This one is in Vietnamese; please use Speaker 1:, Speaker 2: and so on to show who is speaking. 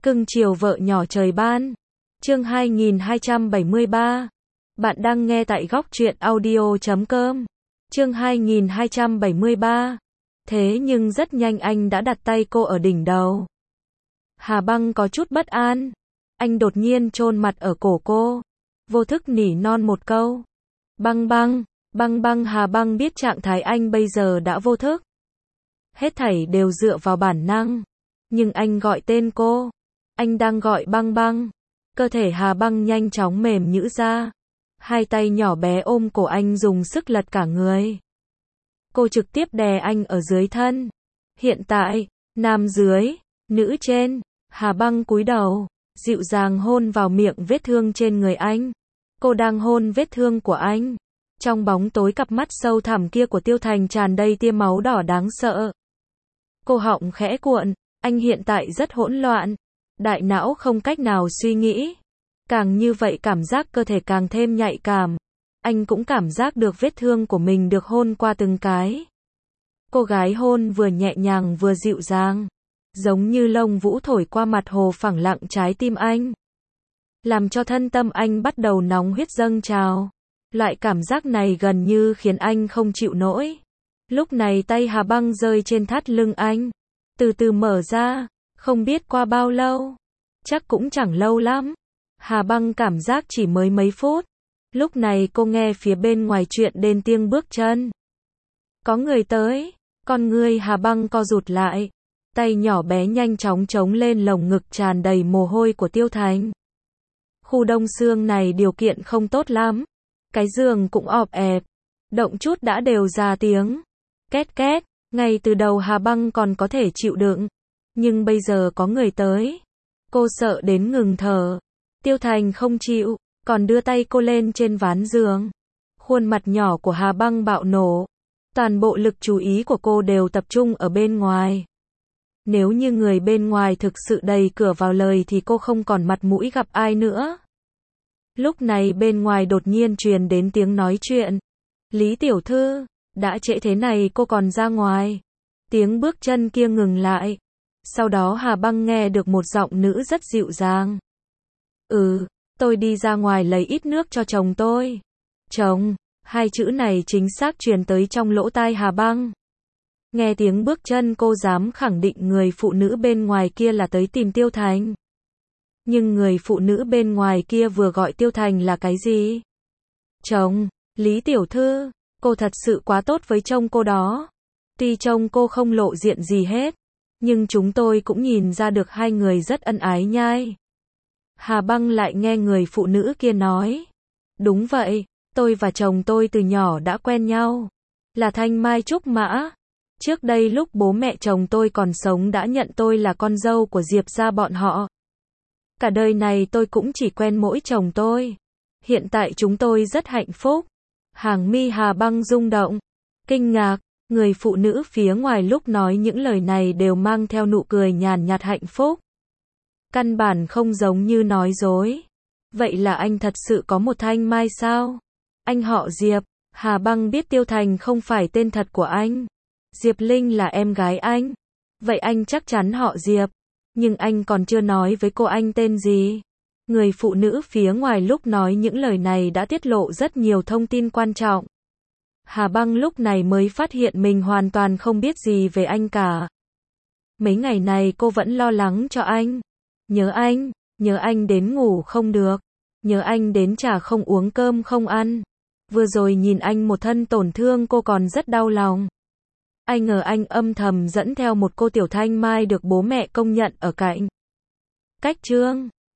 Speaker 1: Cưng chiều vợ nhỏ trời ban. Chương 2273. Bạn đang nghe tại góc truyện audio.com. Chương 2273. Thế nhưng rất nhanh anh đã đặt tay cô ở đỉnh đầu. Hà Băng có chút bất an. Anh đột nhiên chôn mặt ở cổ cô. Vô thức nỉ non một câu. Băng băng, băng băng. Hà Băng biết trạng thái anh bây giờ đã vô thức. Hết thảy đều dựa vào bản năng. Nhưng anh gọi tên cô. Anh đang gọi băng băng. Cơ thể Hà Băng nhanh chóng mềm nhũn ra. Hai tay nhỏ bé ôm cổ anh dùng sức lật cả người. Cô trực tiếp đè anh ở dưới thân. Hiện tại, nam dưới, nữ trên. Hà Băng cúi đầu, dịu dàng hôn vào miệng vết thương trên người anh. Cô đang hôn vết thương của anh. Trong bóng tối cặp mắt sâu thẳm kia của Tiêu Thành tràn đầy tia máu đỏ đáng sợ. Cô họng khẽ cuộn, anh hiện tại rất hỗn loạn. Đại não không cách nào suy nghĩ. Càng như vậy cảm giác cơ thể càng thêm nhạy cảm. Anh cũng cảm giác được vết thương của mình được hôn qua từng cái. Cô gái hôn vừa nhẹ nhàng vừa dịu dàng. Giống như lông vũ thổi qua mặt hồ phẳng lặng trái tim anh. Làm cho thân tâm anh bắt đầu nóng huyết dâng trào. Loại cảm giác này gần như khiến anh không chịu nổi. Lúc này tay Hà Băng rơi trên thắt lưng anh. Từ từ mở ra. Không biết qua bao lâu. Chắc cũng chẳng lâu lắm. Hà Băng cảm giác chỉ mới mấy phút. Lúc này cô nghe phía bên ngoài chuyện đến tiếng bước chân. Có người tới. Con người Hà Băng co rụt lại. Tay nhỏ bé nhanh chóng chống lên lồng ngực tràn đầy mồ hôi của Tiêu Thành. Khu đông xương này điều kiện không tốt lắm. Cái giường cũng ọp ẹp. Động chút đã đều ra tiếng. Két két. Ngay từ đầu Hà Băng còn có thể chịu đựng. Nhưng bây giờ có người tới. Cô sợ đến ngừng thở. Tiêu Thành không chịu, còn đưa tay cô lên trên ván giường. Khuôn mặt nhỏ của Hà Băng bạo nổ. Toàn bộ lực chú ý của cô đều tập trung ở bên ngoài. Nếu như người bên ngoài thực sự đẩy cửa vào lời thì cô không còn mặt mũi gặp ai nữa. Lúc này bên ngoài đột nhiên truyền đến tiếng nói chuyện. Lý tiểu thư, đã trễ thế này cô còn ra ngoài. Tiếng bước chân kia ngừng lại. Sau đó Hà Băng nghe được một giọng nữ rất dịu dàng. Tôi đi ra ngoài lấy ít nước cho chồng tôi. Chồng, hai chữ này chính xác truyền tới trong lỗ tai Hà Băng. Nghe tiếng bước chân cô dám khẳng định người phụ nữ bên ngoài kia là tới tìm Tiêu Thành. Nhưng người phụ nữ bên ngoài kia vừa gọi Tiêu Thành là cái gì? Chồng, Lý tiểu thư, cô thật sự quá tốt với chồng cô đó. Tuy chồng cô không lộ diện gì hết. Nhưng chúng tôi cũng nhìn ra được hai người rất ân ái nhai. Hà Băng lại nghe người phụ nữ kia nói. Đúng vậy, tôi và chồng tôi từ nhỏ đã quen nhau. Là thanh mai trúc mã. Trước đây lúc bố mẹ chồng tôi còn sống đã nhận tôi là con dâu của Diệp gia bọn họ. Cả đời này tôi cũng chỉ quen mỗi chồng tôi. Hiện tại chúng tôi rất hạnh phúc. Hàng mi Hà Băng rung động. Kinh ngạc. Người phụ nữ phía ngoài lúc nói những lời này đều mang theo nụ cười nhàn nhạt hạnh phúc. Căn bản không giống như nói dối. Vậy là anh thật sự có một thanh mai sao? Anh họ Diệp. Hà Băng biết Tiêu Thành không phải tên thật của anh. Diệp Linh là em gái anh. Vậy anh chắc chắn họ Diệp. Nhưng anh còn chưa nói với cô anh tên gì. Người phụ nữ phía ngoài lúc nói những lời này đã tiết lộ rất nhiều thông tin quan trọng. Hà Băng lúc này mới phát hiện mình hoàn toàn không biết gì về anh cả. Mấy ngày này cô vẫn lo lắng cho anh. Nhớ anh đến ngủ không được. Nhớ anh đến chả không uống cơm không ăn. Vừa rồi nhìn anh một thân tổn thương cô còn rất đau lòng. Ai ngờ anh âm thầm dẫn theo một cô tiểu thanh mai được bố mẹ công nhận ở cạnh. Cách chương